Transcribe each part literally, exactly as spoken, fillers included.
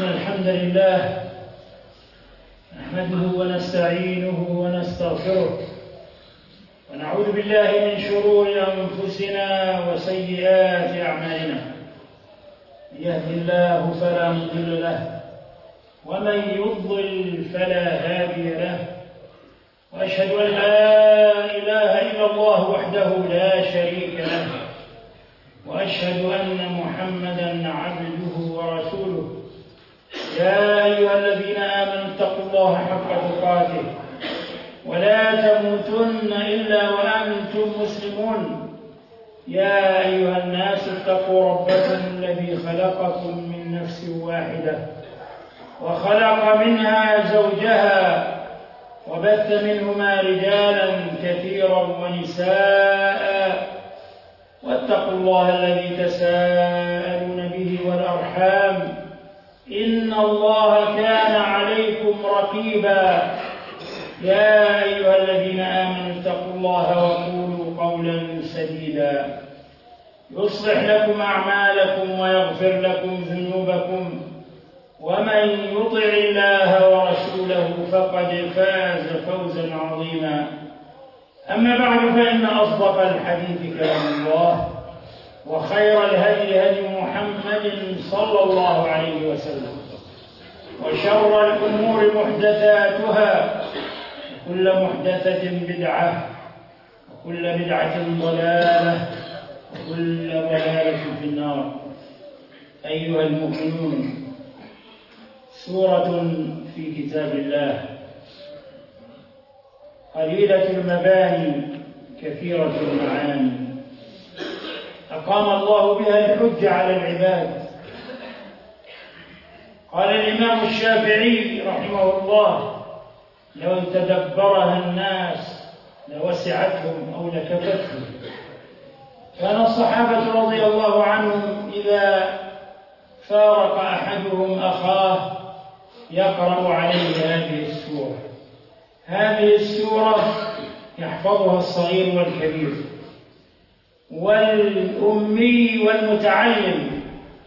إن الحمد لله نحمده ونستعينه ونستغفره ونعوذ بالله من شرور أنفسنا وسيئات أعمالنا. من يهد الله فلا مضل له ومن يضلل فلا هادي له، وأشهد أن لا إله إلا الله وحده لا شريك له، وأشهد أن محمدًا عبده ورسوله. يا أيها الذين آمنوا اتقوا الله حق تقاته ولا تموتن إلا وأنتم مسلمون. يا أيها الناس اتقوا ربكم الذي خلقكم من نفس واحدة وخلق منها زوجها وبث منهما رجالا كثيرا ونساء، واتقوا الله الذي تساءلون به والأرحام إن الله كان عليكم رقيبا. يا أيها الذين آمنوا اتقوا الله وقولوا قولا سديدا يصلح لكم أعمالكم ويغفر لكم ذنوبكم، ومن يطع الله ورسوله فقد فاز فوزا عظيما. أما بعد، فإن أصدق الحديث كلام الله، وخير الهدي هدي محمد صلى الله عليه وسلم، وشر الأمور محدثاتها، وكل محدثة بدعة، وكل بدعة ضلالة، وكل ضلالة في النار. أيها المؤمنون، سورة في كتاب الله قليلة المباني كثيرة المعاني، أقام الله بها الحجة على العباد. قال الإمام الشافعي رحمه الله: لو تدبرها الناس لوسعتهم أو لكفتهم. كان الصحابة رضي الله عنهم إذا فارق أحدهم أخاه يقرأ عليه هذه السورة. هذه السورة يحفظها الصغير والكبير، والأمي والمتعلم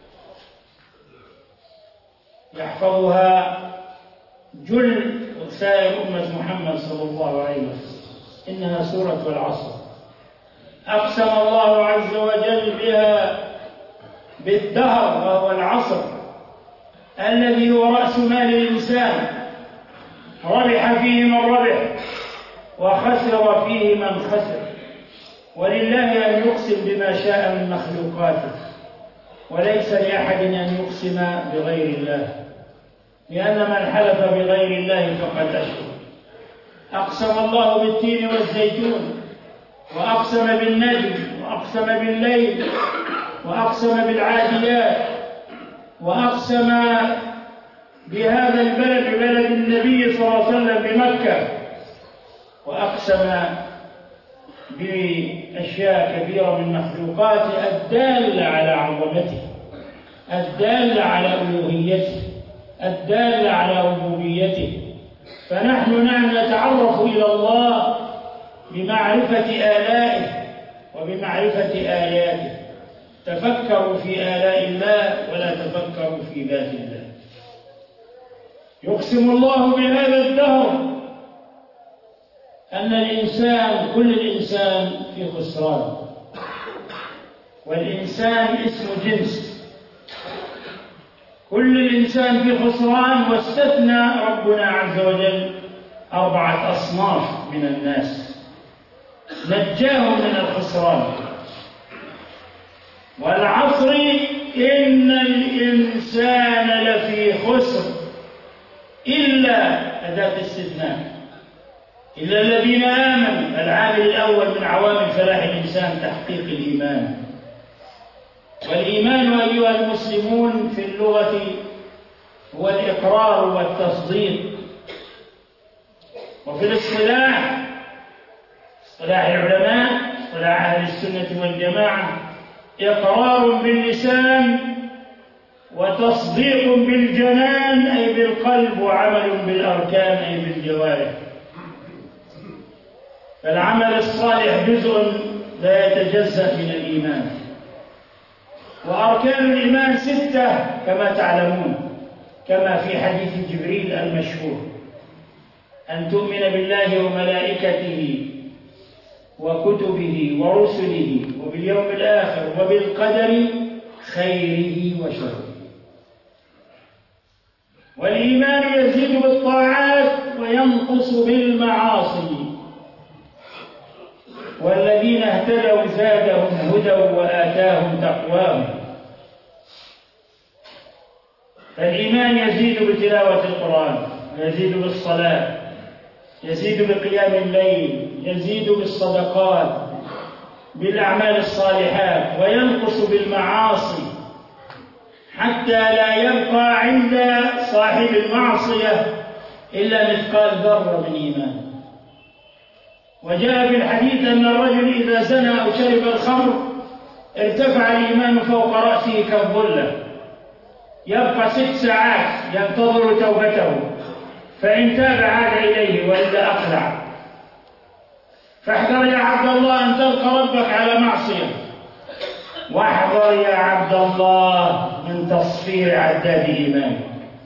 يحفظها جل سائر أمة محمد صلى الله عليه وسلم. إنها سورة العصر، أقسم الله عز وجل بها بالدهر، وهو العصر الذي هو رأس مال الإنسان، ربح فيه من ربح وخسر فيه من خسر. ولله أن يقسم بما شاء من مخلوقاته، وليس لأحد أن يقسم بغير الله، لأن من حلف بغير الله فقد أشرك. أقسم الله بالتين والزيتون، وأقسم بالنجم، وأقسم بالليل، وأقسم بالعاديات، وأقسم بهذا البلد، بلد النبي صلى الله عليه وسلم بمكة، وأقسم بأشياء كثيرة من مخلوقاته الدالة على عظمته، الدالة على ألوهيته، الدالة على ربوبيته. فنحن نعم نتعرف إلى الله بمعرفة آلائه وبمعرفة آياته. تفكروا في آلاء الله ولا تفكروا في ذات الله. يقسم الله بهذا الدهر أن الإنسان، كل الإنسان في خسران، والإنسان اسم جنس، كل الإنسان في خسران. واستثنى ربنا عز وجل أربعة أصناف من الناس، نجاهم من الخسران. والعصر إن الإنسان لفي خسر، إلا أداة استثناء، إلا الذين آمنوا. العامل الأول من عوامل فلاح الإنسان تحقيق الإيمان. والإيمان أيها المسلمون في اللغة هو الإقرار والتصديق، وفي الاصطلاح، اصطلاح العلماء، اصطلاح أهل السنة والجماعة، إقرار باللسان وتصديق بالجنان أي بالقلب، وعمل بالأركان أي بالجوارح. فالعمل الصالح جزء لا يتجزأ من الإيمان. وأركان الإيمان ستة كما تعلمون: كما في حديث جبريل المشهور: أن تؤمن بالله وملائكته وكتبه ورسله وباليوم الآخر وبالقدر خيره وشره. والإيمان يزيد بالطاعات وينقص بالمعاصي. والذين اهتدوا زادهم هدى وآتاهم تقواهم. فالإيمان يزيد بتلاوة القرآن، ويزيد بالصلاة، يزيد بقيام الليل، يزيد بالصدقات، بالأعمال الصالحات، وينقص بالمعاصي حتى لا يبقى عند صاحب المعصية إلا مثقال ذرة من إيمان. وجاء في الحديث أن الرجل إذا زنى أو شرب الخمر ارتفع الإيمان فوق رأسه كالظلة، يبقى ست ساعات ينتظر توبته، فإن تاب عاد إليه وإلا أقلع. فاحذر يا عبد الله أن تلقى ربك على معصية، واحذر يا عبد الله من تصفير عداد إيمانك.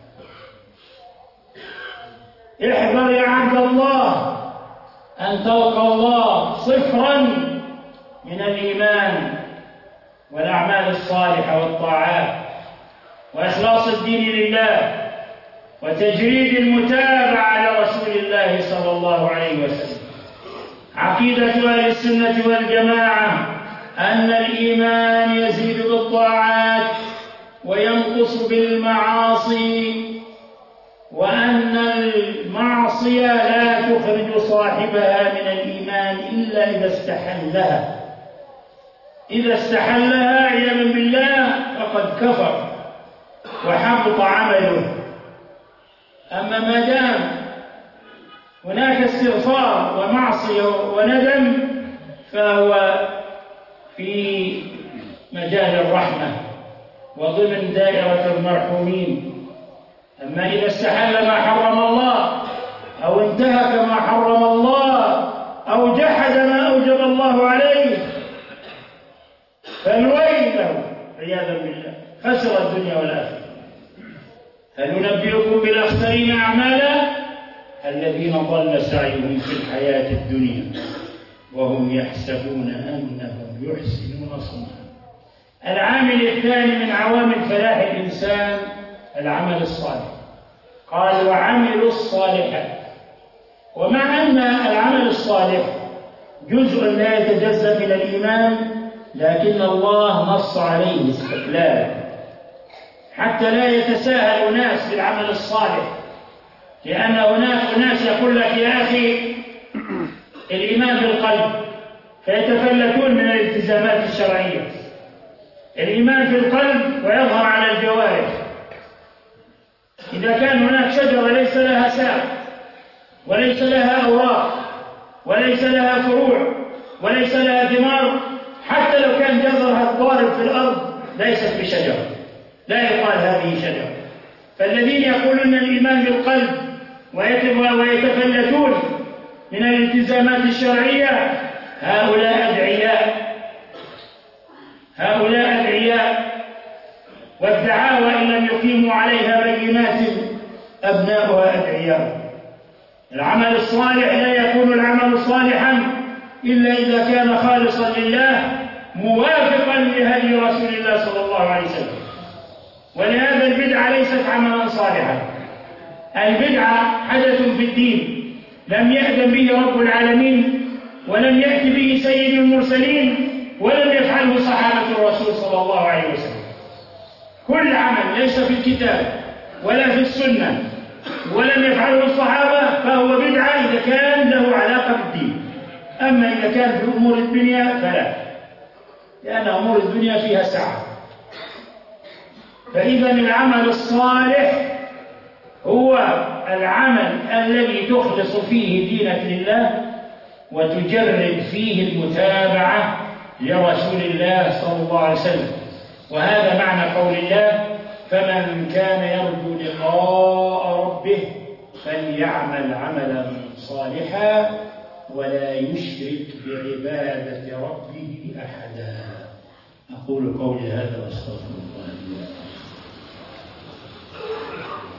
احذر يا عبد الله أن تلقى الله صفرا من الإيمان والأعمال الصالحة والطاعات وإخلاص الدين لله وتجريد المتابعة لرسول الله صلى الله عليه وسلم. عقيدة أهل السنة والجماعة أن الإيمان يزيد بالطاعات وينقص بالمعاصي، وأن المعصية لا تخرج صاحبها من الإيمان إلا إذا استحلها. إذا استحلها عياذا بالله فقد كفر وحبط عمله. أما ما دام هناك استغفار ومعصية وندم فهو في مجال الرحمة وضمن دائرة المرحومين. أما إذا استحل ما حرم الله أو انتهك ما حرم الله أو جحد ما أوجب الله عليه فالويل له عياذا بالله، خسر الدنيا والآخرة. هل ننبئكم بالأخسرين أعمالا؟ الذين ضل سعيهم في الحياة الدنيا وهم يحسبون أنهم يحسنون صنعا. العامل الثاني من عوامل فلاح الإنسان العمل الصالح. قال: وعملوا الصالحات. ومع أن العمل الصالح جزء لا يتجزأ من الإيمان، لكن الله نص عليه استقلالا حتى لا يتساهل أناس بالعمل الصالح، لأن هناك أناس يقول لك يا أخي الإيمان بالقلب فيتفلتون من الالتزامات الشرعية. الإيمان في القلب ويظهر على الجوارح. إذا كان هناك شجرة ليس لها ساق وليس لها أوراق وليس لها فروع وليس لها ثمار، حتى لو كان جذرها الضارب في الأرض ليست بشجرة، لا يقال هذه شجرة. فالذين يقولون الإيمان بالقلب ويتفلتون من الالتزامات الشرعية هؤلاء أدعياء، هؤلاء أدعياء، والدعاوى إن لم يقيموا عليها بينات أبناؤها أدعياء. العمل الصالح لا يكون العمل صالحا إلا إذا كان خالصا لله موافقا لهدي رسول الله صلى الله عليه وسلم. ولهذا البدعة ليست عملا صالحا. البدعة حدث في الدين لم يأذن به رب العالمين ولم يأتي به سيد المرسلين ولم يفعله صحابة الرسول صلى الله عليه وسلم. كل عمل ليس في الكتاب ولا في السنة ولم يفعله الصحابة فهو بدعة إذا كان له علاقة بالدين. أما إذا كان في أمور الدنيا فلا، لأن أمور الدنيا فيها سعة. فإذا العمل الصالح هو العمل الذي تخلص فيه دينك لله وتجرد فيه المتابعة لرسول الله صلى الله عليه وسلم. وهذا معنى قول الله: فمن كان يرجو لقاء ربه فليعمل عملا صالحا ولا يشرك بعبادة ربه أحدا. أقول قولي هذا واستغفر الله لي ولكم.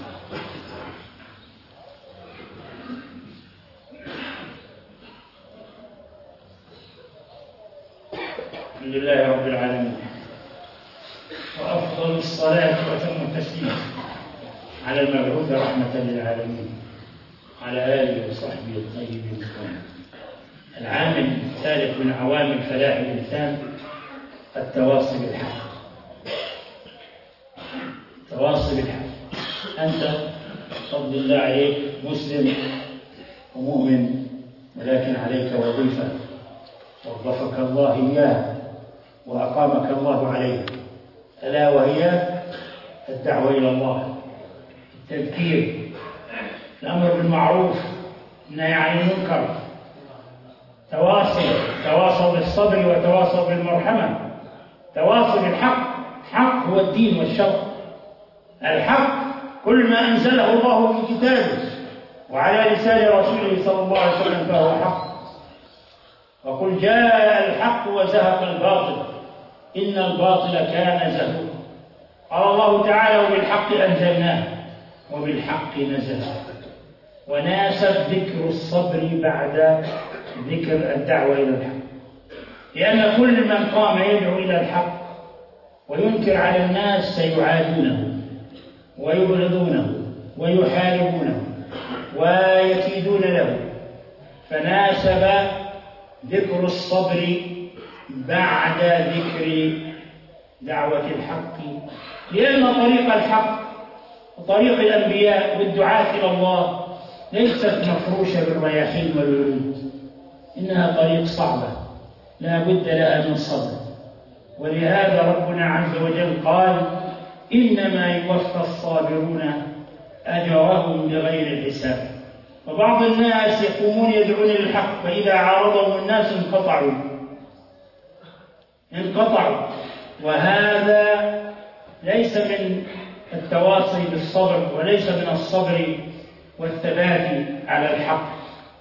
الحمد لله رب العالمين، وأفضل الصلاة وأتم التسليم على المبعوث رحمة للعالمين على آله وصحبه الطيبين الطاهرين. العامل الثالث من عوامل فلاح الإنسان التواصي بالحق. التواصي بالحق، أنت بفضل الله عليك مسلم ومؤمن، ولكن عليك وظيفة وظفك الله إياها وأقامك الله عليها، ألا وهي الدعوة إلى الله، التذكير، الأمر بالمعروف، النهي عن المنكر، تواصل تواصل بالصبر وتواصل بالمرحمة، تواصل بالحق. الحق هو الدين والشرع، الحق كل ما أنزله الله في كتابه وعلى لسان رسوله صلى الله عليه وسلم فهو حق. وقل جاء الحق وزهق الباطل إن الباطل كان زهوقا. قال الله تعالى وبالحق أنزلناه وبالحق نزل. وناسب ذكر الصبر بعد ذكر الدعوة إلى الحق، لأن كل من قام يدعو إلى الحق وينكر على الناس سيعادونه ويبغضونه ويحاربونه ويكيدون له، فناسب ذكر الصبر بعد ذكر دعوة الحق، لأن طريق الحق وطريق الأنبياء والدعاة إلى الله ليست مفروشة بالرياحين والورود، إنها طريق صعبة لا بد لها من صبر. ولهذا ربنا عز وجل قال إنما يوفى الصابرون أجرهم بغير حساب. وبعض الناس يقومون يدعون للحق فإذا عارضهم الناس انقطعوا انقطعوا وهذا ليس من التواصي بالصبر وليس من الصبر والثبات على الحق.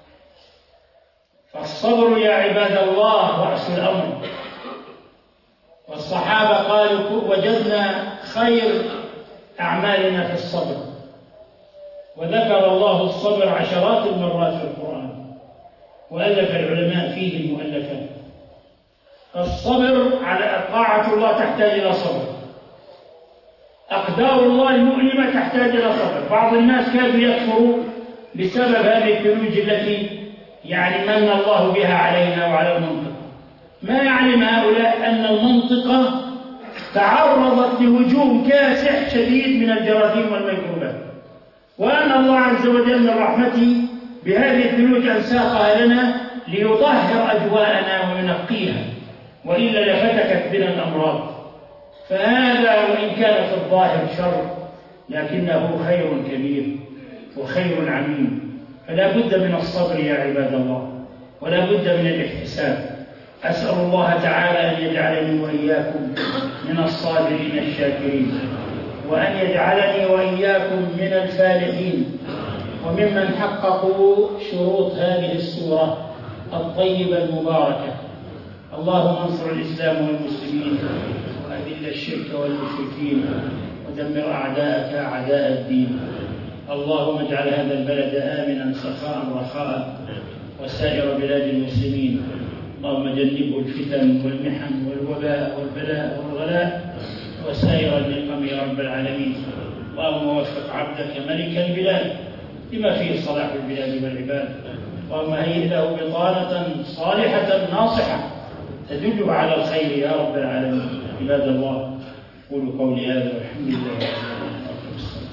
فالصبر يا عباد الله رأس الأمر. والصحابة قالوا وجدنا خير أعمالنا في الصبر، وذكر الله الصبر عشرات المرات في القرآن، وألف العلماء فيه المؤلفات. فالصبر على طاعة الله تحتاج إلى صبر، أقدار الله المؤلمة تحتاج إلى صبر. بعض الناس كادوا يكفروا بسبب هذه الثلوج التي يعني من الله بها علينا وعلى المنطقة. ما يعلم هؤلاء أن المنطقة تعرضت لهجوم كاسح شديد من الجراثيم والميكروبات، وأن الله عز وجل من رحمته بهذه الثلوج أن ساقها لنا ليطهر أجواءنا وينقيها، وإلا لفتكت بنا الأمراض. فهذا وإن كان في الظاهر شر لكنه خير كبير وخير عميم. فلا بد من الصبر يا عباد الله، ولا بد من الاحتساب. أسأل الله تعالى أن يجعلني وإياكم من الصابرين الشاكرين، وأن يجعلني وإياكم من الفالحين وممن حققوا شروط هذه السورة الطيبة المباركة. اللهم انصر الإسلام والمسلمين وأذل الشرك والمشركين ودمر أعداءك أعداء الدين. اللهم اجعل هذا البلد آمنا سخاء رخاء وسائر بلاد المسلمين. اللهم جنبه الفتن والمحن والوباء والبلاء والغلاء وسائر النقم يا رب العالمين. اللهم وفق عبدك ملك البلاد لما فيه صلاح البلاد والعباد. اللهم هيئ له بطانة صالحة ناصحة تدل على الخير يا رب العالمين. عباد الله قولوا قولي هذا والحمد لله رب العالمين.